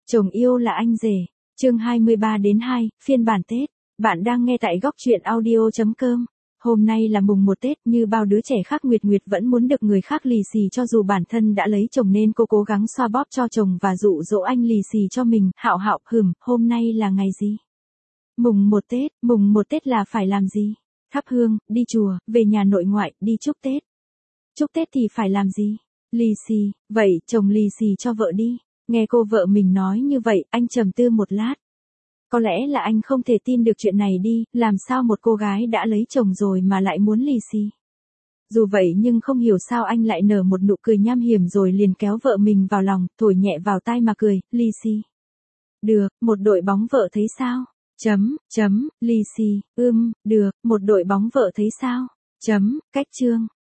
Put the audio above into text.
Chồng yêu là anh rể. Chương 23-2, phiên bản Tết. Bạn đang nghe tại góc truyện audio.com. Hôm nay là mùng 1 Tết, như bao đứa trẻ khác Nguyệt Nguyệt vẫn muốn được người khác lì xì cho dù bản thân đã lấy chồng nên cô cố gắng xoa bóp cho chồng và dụ dỗ anh lì xì cho mình. Hạo Hạo, hôm nay là ngày gì? Mùng 1 Tết là phải làm gì? Thắp hương, đi chùa, về nhà nội ngoại, đi chúc Tết. Chúc Tết thì phải làm gì? Lì xì, vậy chồng lì xì cho vợ đi. Nghe cô vợ mình nói như vậy, anh trầm tư một lát. Có lẽ là anh không thể tin được chuyện này đi, làm sao một cô gái đã lấy chồng rồi mà lại muốn lì xì. Dù vậy nhưng không hiểu sao anh lại nở một nụ cười nham hiểm rồi liền kéo vợ mình vào lòng, thổi nhẹ vào tai mà cười, lì xì. Được, một đội bóng vợ thấy sao? Lì xì, được, một đội bóng vợ thấy sao? Cách chương.